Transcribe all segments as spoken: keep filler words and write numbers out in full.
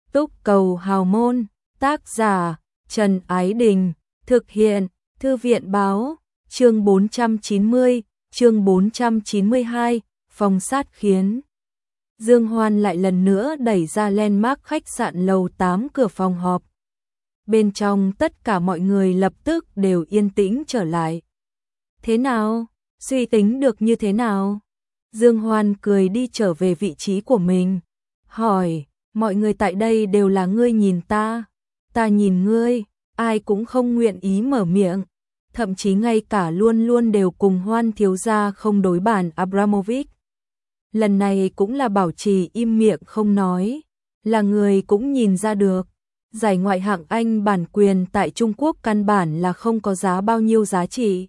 Túc Cầu Hào Môn, tác giả Trần Ái Đình, thực hiện Thư viện Báo, chương bốn trăm chín mươi, chương bốn trăm chín mươi hai, phòng sát khiến. Dương Hoan lại lần nữa đẩy ra landmark khách sạn lầu tám cửa phòng họp. Bên trong tất cả mọi người lập tức đều yên tĩnh trở lại. Thế nào? Suy tính được như thế nào? Dương Hoan cười đi trở về vị trí của mình. Hỏi, mọi người tại đây đều là ngươi nhìn ta, ta nhìn ngươi, ai cũng không nguyện ý mở miệng. Thậm chí ngay cả luôn luôn đều cùng Hoan thiếu gia không đối bản Abramovich. Lần này cũng là bảo trì im miệng không nói, là người cũng nhìn ra được. Giải ngoại hạng Anh bản quyền tại Trung Quốc căn bản là không có giá bao nhiêu giá trị.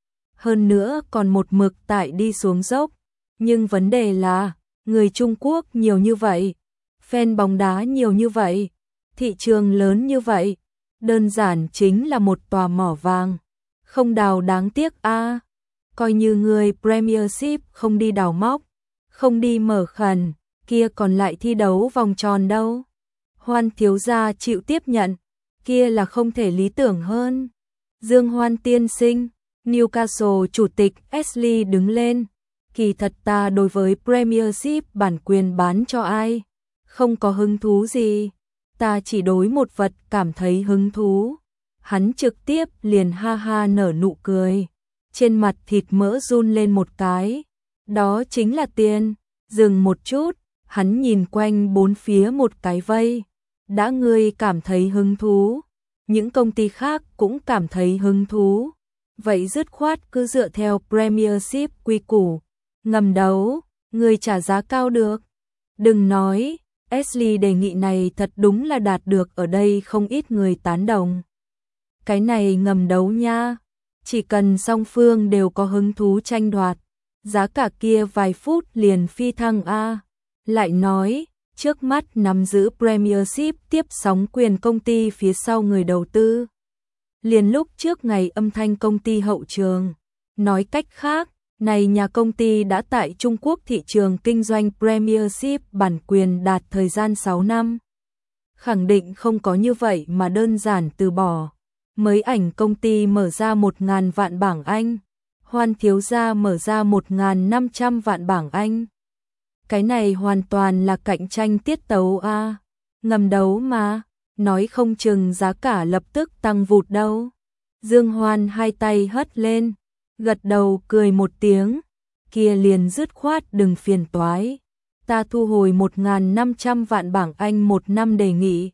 Hơn nữa còn một mực tại đi xuống dốc. Nhưng vấn đề là, người Trung Quốc nhiều như vậy, fan bóng đá nhiều như vậy, thị trường lớn như vậy, đơn giản chính là một tòa mỏ vàng. Không đào đáng tiếc a. À. Coi như người Premiership không đi đào móc, không đi mở khẩn, kia còn lại thi đấu vòng tròn đâu. Hoan thiếu gia chịu tiếp nhận, kia là không thể lý tưởng hơn. Dương Hoan tiên sinh, Newcastle chủ tịch Ashley đứng lên. Kỳ thật ta đối với Premiership bản quyền bán cho ai, không có hứng thú gì, ta chỉ đối một vật cảm thấy hứng thú. Hắn trực tiếp liền ha ha nở nụ cười, trên mặt thịt mỡ run lên một cái, đó chính là tiền. Dừng một chút, hắn nhìn quanh bốn phía một cái vây, đã ngươi cảm thấy hứng thú, những công ty khác cũng cảm thấy hứng thú, vậy dứt khoát cứ dựa theo Premiership quy củ. Ngầm đấu, người trả giá cao được. Đừng nói, Ashley đề nghị này thật đúng là đạt được ở đây không ít người tán đồng. Cái này ngầm đấu nha, chỉ cần song phương đều có hứng thú tranh đoạt, giá cả kia vài phút liền phi thăng a. Lại nói, trước mắt nắm giữ Premiership tiếp sóng quyền công ty phía sau người đầu tư. Liền lúc trước ngày âm thanh công ty hậu trường, nói cách khác, này nhà công ty đã tại Trung Quốc thị trường kinh doanh Premiership bản quyền đạt thời gian sáu năm. Khẳng định không có như vậy mà đơn giản từ bỏ. Mới ảnh công ty mở ra một ngàn vạn bảng Anh, Hoan thiếu gia mở ra một ngàn năm trăm vạn bảng Anh. Cái này hoàn toàn là cạnh tranh tiết tấu a, à. Ngầm đấu mà, nói không chừng giá cả lập tức tăng vụt đâu. Dương Hoan hai tay hất lên, gật đầu cười một tiếng, kia liền dứt khoát đừng phiền toái. Ta thu hồi một ngàn năm trăm vạn bảng Anh một năm đề nghị.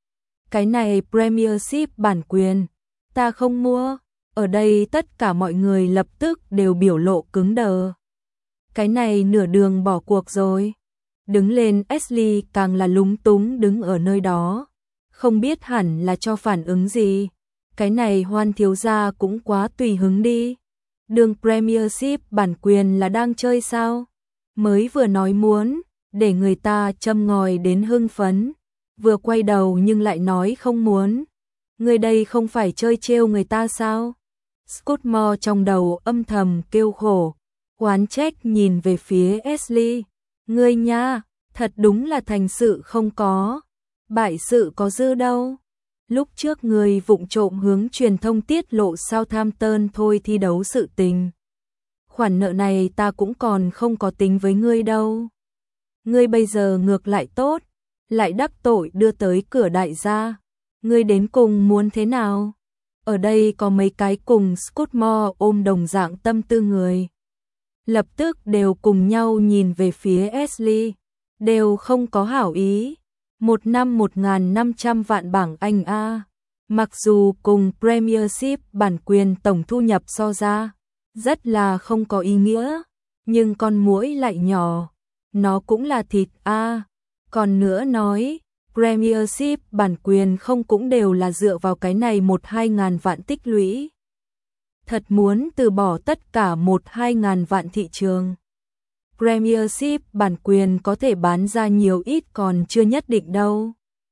Cái này Premiership bản quyền, ta không mua. Ở đây tất cả mọi người lập tức đều biểu lộ cứng đờ. Cái này nửa đường bỏ cuộc rồi. Đứng lên Ashley càng là lúng túng đứng ở nơi đó, không biết hẳn là cho phản ứng gì. Cái này Hoan thiếu gia cũng quá tùy hứng đi. Đường Premiership bản quyền là đang chơi sao? Mới vừa nói muốn, để người ta châm ngòi đến hưng phấn, vừa quay đầu nhưng lại nói không muốn. Người đây không phải chơi trêu người ta sao? Scottmore trong đầu âm thầm kêu khổ, oán trách nhìn về phía Ashley. Ngươi nha, thật đúng là thành sự không có, bại sự có dư đâu. Lúc trước người vụng trộm hướng truyền thông tiết lộ Southampton thôi thi đấu sự tình. Khoản nợ này ta cũng còn không có tính với ngươi đâu. Ngươi bây giờ ngược lại tốt, lại đắc tội đưa tới cửa đại gia. Ngươi đến cùng muốn thế nào? Ở đây có mấy cái cùng Scottmore ôm đồng dạng tâm tư người. Lập tức đều cùng nhau nhìn về phía Ashley, đều không có hảo ý. Một năm một ngàn năm trăm vạn bảng Anh a. Mặc dù cùng Premiership bản quyền tổng thu nhập so ra, rất là không có ý nghĩa, nhưng con muỗi lại nhỏ, nó cũng là thịt a. Còn nữa nói, Premiership bản quyền không cũng đều là dựa vào cái này một hai ngàn vạn tích lũy. Thật muốn từ bỏ tất cả một hai ngàn vạn thị trường. Premiership bản quyền có thể bán ra nhiều ít còn chưa nhất định đâu.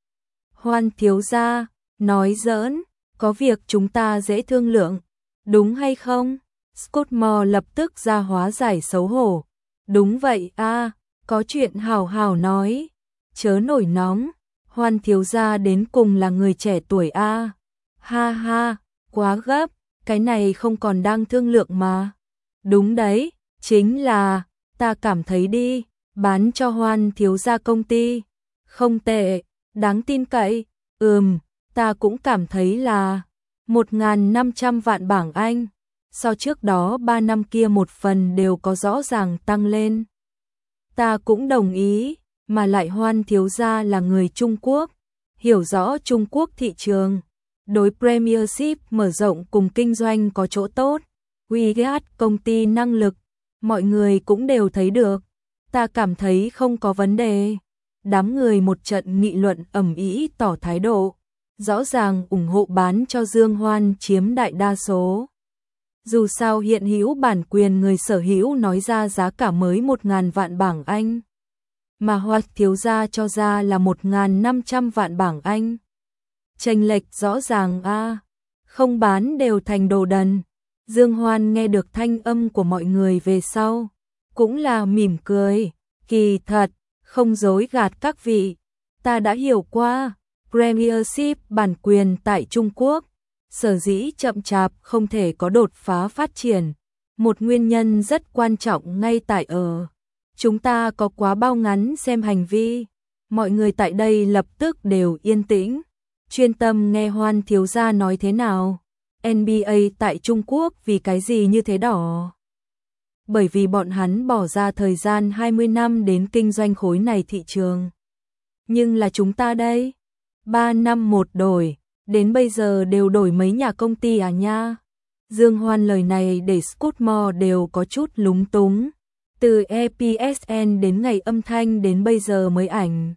Hoan thiếu gia, nói giỡn, có việc chúng ta dễ thương lượng, đúng hay không? Scottmore lập tức ra hóa giải xấu hổ. Đúng vậy a, à, có chuyện hào hào nói, chớ nổi nóng. Hoan thiếu gia đến cùng là người trẻ tuổi a. Ha ha, quá gấp, cái này không còn đang thương lượng mà. Đúng đấy, chính là, ta cảm thấy đi, bán cho Hoan thiếu gia công ty. Không tệ, đáng tin cậy, ừm, ta cũng cảm thấy là một nghìn năm trăm vạn bảng Anh. So trước đó ba năm kia một phần đều có rõ ràng tăng lên. Ta cũng đồng ý, mà lại Hoan thiếu gia là người Trung Quốc, hiểu rõ Trung Quốc thị trường. Đối Premiership mở rộng cùng kinh doanh có chỗ tốt. Wigat công ty năng lực, mọi người cũng đều thấy được. Ta cảm thấy không có vấn đề. Đám người một trận nghị luận ầm ĩ tỏ thái độ, rõ ràng ủng hộ bán cho Dương Hoan chiếm đại đa số. Dù sao hiện hữu bản quyền người sở hữu nói ra giá cả mới một nghìn vạn bảng Anh, mà Hoan thiếu gia cho ra là một nghìn năm trăm vạn bảng Anh. Chênh lệch rõ ràng a, không bán đều thành đồ đần. Dương Hoan nghe được thanh âm của mọi người về sau, cũng là mỉm cười, kỳ thật, không dối gạt các vị, ta đã hiểu qua, Premiership bản quyền tại Trung Quốc, sở dĩ chậm chạp không thể có đột phá phát triển. Một nguyên nhân rất quan trọng ngay tại ở, chúng ta có quá bao ngắn xem hành vi, mọi người tại đây lập tức đều yên tĩnh, chuyên tâm nghe Hoan thiếu gia nói thế nào. en bê a tại Trung Quốc vì cái gì như thế đỏ? Bởi vì bọn hắn bỏ ra thời gian hai mươi năm đến kinh doanh khối này thị trường. Nhưng là chúng ta đây, ba năm một đổi, đến bây giờ đều đổi mấy nhà công ty à nha. Dương Hoan lời này để Scootmore đều có chút lúng túng. Từ e pê ét en đến ngày âm thanh đến bây giờ mới ảnh.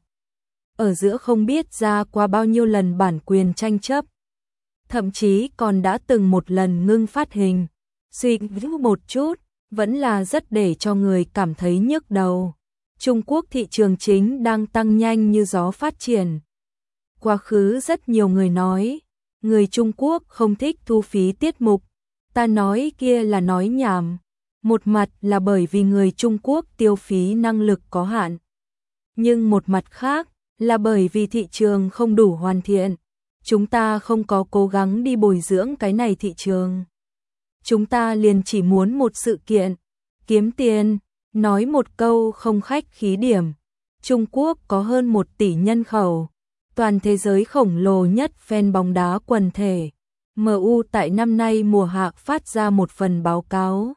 Ở giữa không biết ra qua bao nhiêu lần bản quyền tranh chấp. Thậm chí còn đã từng một lần ngưng phát hình. Suy nghĩ một chút, vẫn là rất để cho người cảm thấy nhức đầu. Trung Quốc thị trường chính đang tăng nhanh như gió phát triển. Quá khứ rất nhiều người nói, người Trung Quốc không thích thu phí tiết mục. Ta nói kia là nói nhảm. Một mặt là bởi vì người Trung Quốc tiêu phí năng lực có hạn. Nhưng một mặt khác là bởi vì thị trường không đủ hoàn thiện. Chúng ta không có cố gắng đi bồi dưỡng cái này thị trường. Chúng ta liền chỉ muốn một sự kiện, kiếm tiền, nói một câu không khách khí điểm. Trung Quốc có hơn một tỷ nhân khẩu, toàn thế giới khổng lồ nhất fan bóng đá quần thể. em u tại năm nay mùa hạ phát ra một phần báo cáo.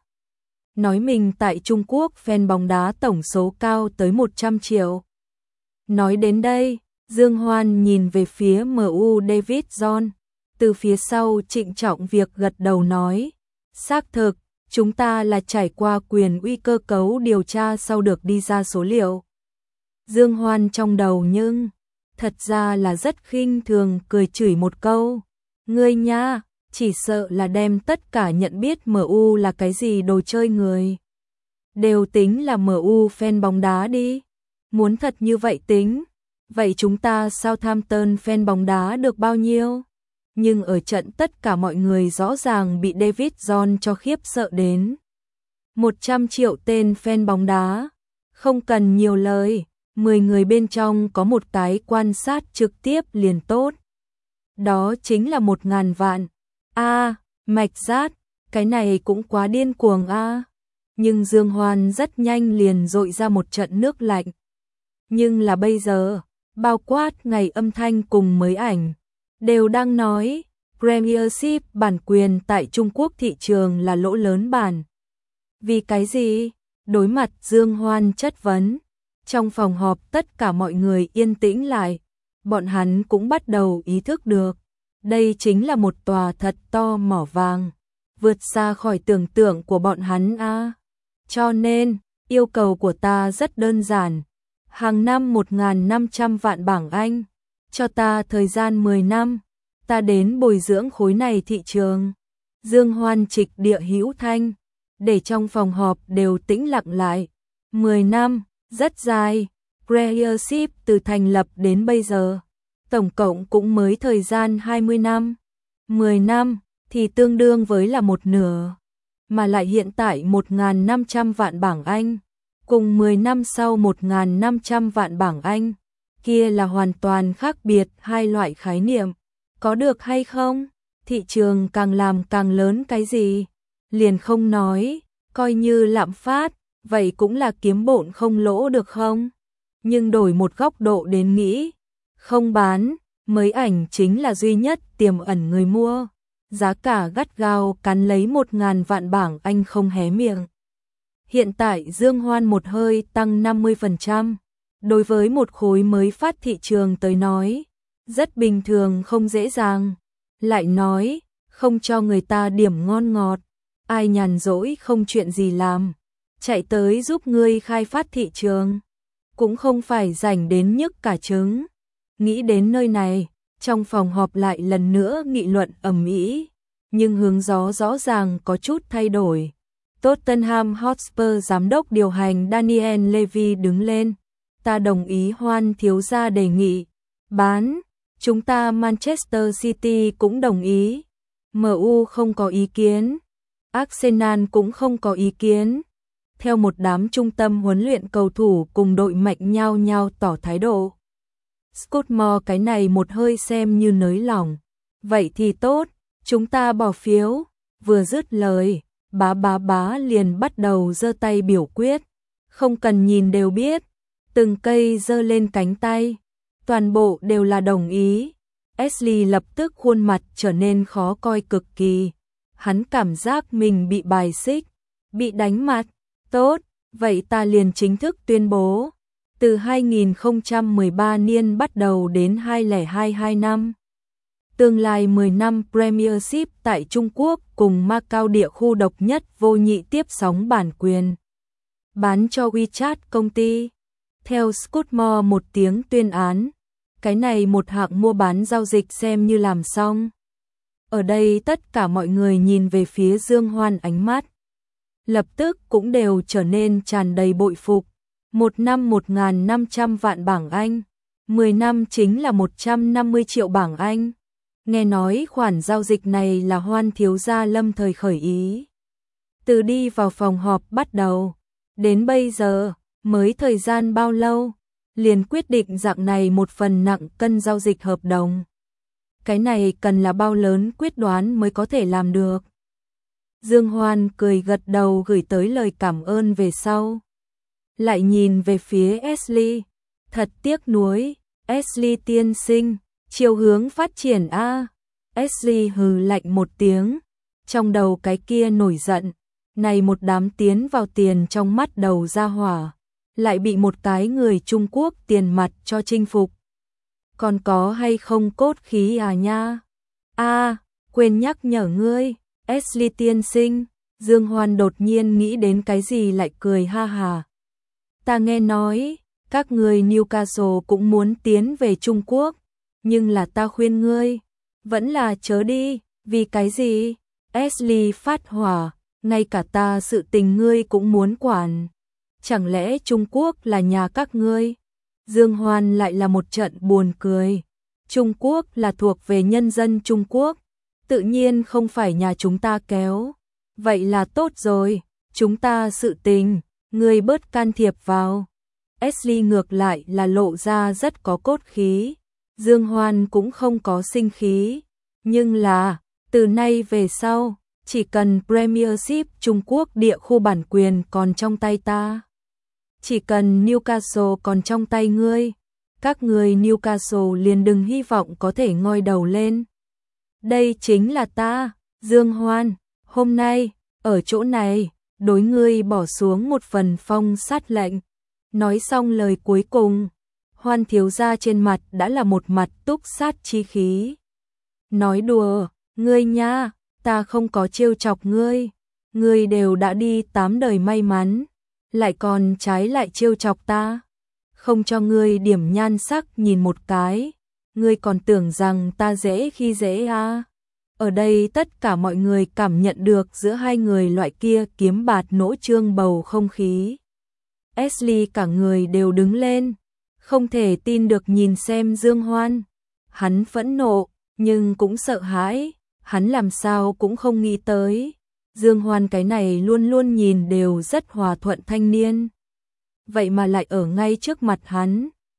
Nói mình tại Trung Quốc fan bóng đá tổng số cao tới một trăm triệu. Nói đến đây, Dương Hoan nhìn về phía em u David John, từ phía sau trịnh trọng việc gật đầu nói, xác thực, chúng ta là trải qua quyền uy cơ cấu điều tra sau được đi ra số liệu. Dương Hoan trong đầu nhưng, thật ra là rất khinh thường cười chửi một câu, ngươi nha, chỉ sợ là đem tất cả nhận biết em u là cái gì đồ chơi người. Đều tính là em u fan bóng đá đi, muốn thật như vậy tính. Vậy chúng ta Southampton fan bóng đá được bao nhiêu? Nhưng ở trận tất cả mọi người rõ ràng bị David John cho khiếp sợ đến. một trăm triệu tên fan bóng đá. Không cần nhiều lời, mười người bên trong có một cái quan sát trực tiếp liền tốt. Đó chính là một ngàn vạn. A, mạch rát, cái này cũng quá điên cuồng a. Nhưng Dương Hoan rất nhanh liền dội ra một trận nước lạnh. Nhưng là bây giờ, bao quát ngày âm thanh cùng mới ảnh, đều đang nói, Premiership bản quyền tại Trung Quốc thị trường là lỗ lớn bản. Vì cái gì? Đối mặt Dương Hoan chất vấn, trong phòng họp tất cả mọi người yên tĩnh lại, bọn hắn cũng bắt đầu ý thức được, đây chính là một tòa thật to mỏ vàng, vượt xa khỏi tưởng tượng của bọn hắn a. Cho nên, yêu cầu của ta rất đơn giản. Hàng năm một nghìn năm trăm vạn bảng Anh, cho ta thời gian mười năm, ta đến bồi dưỡng khối này thị trường. Dương Hoan trịch địa hữu thanh, để trong phòng họp đều tĩnh lặng lại. mười năm, rất dài, Premiership từ thành lập đến bây giờ, tổng cộng cũng mới thời gian hai mươi năm. mười năm thì tương đương với là một nửa, mà lại hiện tại một nghìn năm trăm vạn bảng Anh. Cùng mười năm sau một nghìn năm trăm vạn bảng Anh, kia là hoàn toàn khác biệt hai loại khái niệm. Có được hay không? Thị trường càng làm càng lớn cái gì? Liền không nói, coi như lạm phát, vậy cũng là kiếm bộn không lỗ được không? Nhưng đổi một góc độ đến nghĩ, không bán, mới ảnh chính là duy nhất tiềm ẩn người mua. Giá cả gắt gao cắn lấy một ngàn vạn bảng Anh không hé miệng. Hiện tại Dương Hoan một hơi tăng năm mươi phần trăm. Đối với một khối mới phát thị trường tới nói, rất bình thường không dễ dàng. Lại nói, không cho người ta điểm ngon ngọt, ai nhàn rỗi không chuyện gì làm, chạy tới giúp ngươi khai phát thị trường, cũng không phải rảnh đến nhức cả trứng. Nghĩ đến nơi này, trong phòng họp lại lần nữa nghị luận ầm ĩ, nhưng hướng gió rõ ràng có chút thay đổi. Tottenham Hotspur giám đốc điều hành Daniel Levy đứng lên, ta đồng ý Hoan thiếu gia đề nghị bán, chúng ta Manchester City cũng đồng ý, em u không có ý kiến, Arsenal cũng không có ý kiến. Theo một đám trung tâm huấn luyện cầu thủ cùng đội mạnh nhau nhau tỏ thái độ. Scotmore cái này một hơi xem như nới lỏng. Vậy thì tốt, chúng ta bỏ phiếu. Vừa dứt lời, bá bá bá liền bắt đầu giơ tay biểu quyết. Không cần nhìn đều biết, từng cây giơ lên cánh tay. Toàn bộ đều là đồng ý. Ashley lập tức khuôn mặt trở nên khó coi cực kỳ. Hắn cảm giác mình bị bài xích, bị đánh mặt. Tốt, vậy ta liền chính thức tuyên bố. Từ hai nghìn không trăm mười ba niên bắt đầu đến hai nghìn không trăm hai mươi hai năm. Tương lai mười năm Premiership tại Trung Quốc cùng Macau địa khu độc nhất vô nhị tiếp sóng bản quyền. Bán cho WeChat công ty. Theo Scudmore một tiếng tuyên án, cái này một hạng mua bán giao dịch xem như làm xong. Ở đây tất cả mọi người nhìn về phía Dương Hoan ánh mắt. Lập tức cũng đều trở nên tràn đầy bội phục. Một năm một nghìn năm trăm vạn bảng Anh, mười năm chính là một trăm năm mươi triệu bảng Anh. Nghe nói khoản giao dịch này là Hoan thiếu gia lâm thời khởi ý. Từ đi vào phòng họp bắt đầu, đến bây giờ, mới thời gian bao lâu, liền quyết định dạng này một phần nặng cân giao dịch hợp đồng. Cái này cần là bao lớn quyết đoán mới có thể làm được. Dương Hoan cười gật đầu gửi tới lời cảm ơn về sau. Lại nhìn về phía Ashley, thật tiếc nuối, Ashley tiên sinh, chiều hướng phát triển a. Ashley hừ lạnh một tiếng, trong đầu cái kia nổi giận, này một đám tiến vào tiền trong mắt đầu ra hỏa, lại bị một cái người Trung Quốc tiền mặt cho chinh phục. Còn có hay không cốt khí à nha? A, quên nhắc nhở ngươi, Ashley tiên sinh. Dương Hoan đột nhiên nghĩ đến cái gì lại cười ha hà. Ta nghe nói, các người Newcastle cũng muốn tiến về Trung Quốc, nhưng là ta khuyên ngươi, vẫn là chớ đi, vì cái gì? Ashley phát hỏa, ngay cả ta sự tình ngươi cũng muốn quản. Chẳng lẽ Trung Quốc là nhà các ngươi? Dương Hoan lại là một trận buồn cười. Trung Quốc là thuộc về nhân dân Trung Quốc, tự nhiên không phải nhà chúng ta kéo. Vậy là tốt rồi, chúng ta sự tình, ngươi bớt can thiệp vào. Ashley ngược lại là lộ ra rất có cốt khí. Dương Hoan cũng không có sinh khí. Nhưng là, từ nay về sau, chỉ cần Premiership Trung Quốc địa khu bản quyền còn trong tay ta. Chỉ cần Newcastle còn trong tay ngươi, các người Newcastle liền đừng hy vọng có thể ngoi đầu lên. Đây chính là ta, Dương Hoan, hôm nay, ở chỗ này, đối ngươi bỏ xuống một phần phong sát lệnh. Nói xong lời cuối cùng, Hoan thiếu gia trên mặt đã là một mặt túc sát chi khí. Nói đùa, ngươi nha, ta không có trêu chọc ngươi, ngươi đều đã đi tám đời may mắn, lại còn trái lại trêu chọc ta, không cho ngươi điểm nhan sắc nhìn một cái, ngươi còn tưởng rằng ta dễ khi dễ à. Ở đây tất cả mọi người cảm nhận được giữa hai người loại kia kiếm bạt nỗ trương bầu không khí. Ashley cả người đều đứng lên, không thể tin được nhìn xem Dương Hoan. Hắn phẫn nộ, nhưng cũng sợ hãi, hắn làm sao cũng không nghĩ tới. Dương Hoan cái này luôn luôn nhìn đều rất hòa thuận thanh niên. Vậy mà lại ở ngay trước mặt hắn,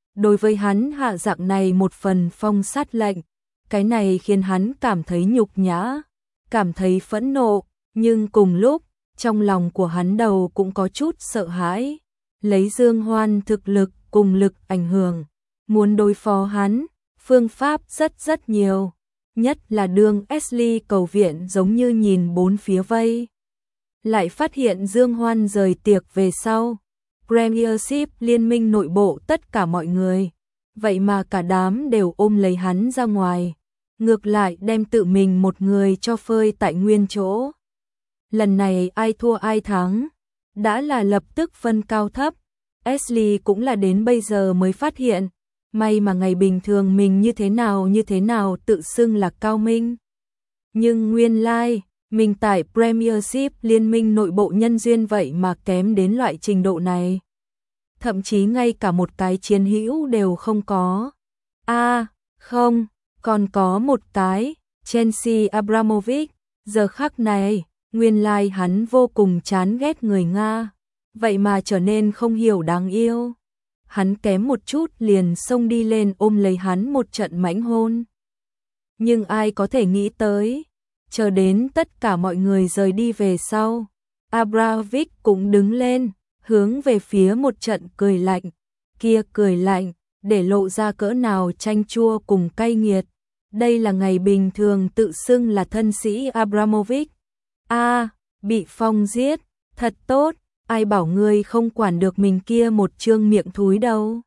đối với hắn hạ dạng này một phần phong sát lệnh, cái này khiến hắn cảm thấy nhục nhã, cảm thấy phẫn nộ, nhưng cùng lúc, trong lòng của hắn đầu cũng có chút sợ hãi. Lấy Dương Hoan thực lực cùng lực ảnh hưởng, muốn đối phó hắn, phương pháp rất rất nhiều, nhất là đường Ashley cầu viện giống như nhìn bốn phía vây. Lại phát hiện Dương Hoan rời tiệc về sau, Premiership liên minh nội bộ tất cả mọi người, vậy mà cả đám đều ôm lấy hắn ra ngoài, ngược lại đem tự mình một người cho phơi tại nguyên chỗ. Lần này ai thua ai thắng, đã là lập tức phân cao thấp. Ashley cũng là đến bây giờ mới phát hiện, may mà ngày bình thường mình như thế nào như thế nào tự xưng là cao minh. Nhưng nguyên lai, like, mình tại Premiership liên minh nội bộ nhân duyên vậy mà kém đến loại trình độ này. Thậm chí ngay cả một cái chiến hữu đều không có. A, à, không, còn có một cái, Chelsea Abramovich, giờ khắc này, nguyên lai like hắn vô cùng chán ghét người Nga, vậy mà trở nên không hiểu đáng yêu. Hắn kém một chút liền xông đi lên ôm lấy hắn một trận mãnh hôn. Nhưng ai có thể nghĩ tới, chờ đến tất cả mọi người rời đi về sau, Abramovich cũng đứng lên, hướng về phía một trận cười lạnh, kia cười lạnh, để lộ ra cỡ nào chanh chua cùng cay nghiệt. Đây là ngày bình thường tự xưng là thân sĩ Abramovich. A, à, bị Phong giết, thật tốt, ai bảo ngươi không quản được mình kia một trương miệng thúi đâu.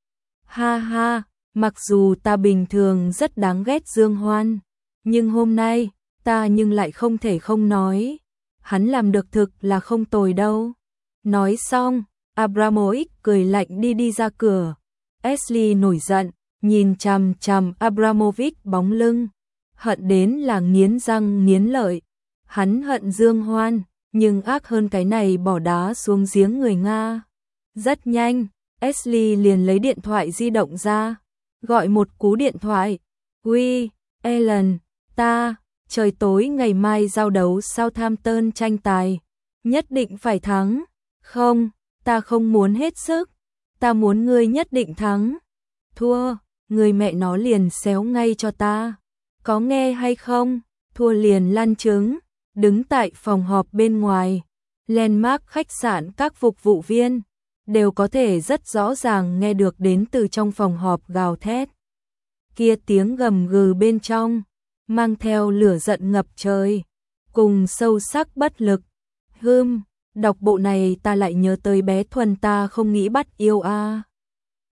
Ha ha, mặc dù ta bình thường rất đáng ghét Dương Hoan, nhưng hôm nay, ta nhưng lại không thể không nói, hắn làm được thực là không tồi đâu. Nói xong, Abramovich cười lạnh đi đi ra cửa. Ashley nổi giận, nhìn chằm chằm Abramovich bóng lưng, hận đến là nghiến răng nghiến lợi. Hắn hận Dương Hoan, nhưng ác hơn cái này bỏ đá xuống giếng người Nga. Rất nhanh, Ashley liền lấy điện thoại di động ra, gọi một cú điện thoại. Uy, Ellen, ta, trời tối ngày mai giao đấu Southampton tranh tài, nhất định phải thắng. Không, ta không muốn hết sức, ta muốn ngươi nhất định thắng. Thua, người mẹ nó liền xéo ngay cho ta. Có nghe hay không? Thua liền lăn trứng. Đứng tại phòng họp bên ngoài, landmark khách sạn các phục vụ viên đều có thể rất rõ ràng nghe được đến từ trong phòng họp gào thét. Kia tiếng gầm gừ bên trong, mang theo lửa giận ngập trời, cùng sâu sắc bất lực. Hừm, đọc bộ này ta lại nhớ tới bé Thuần ta không nghĩ bắt yêu a. À.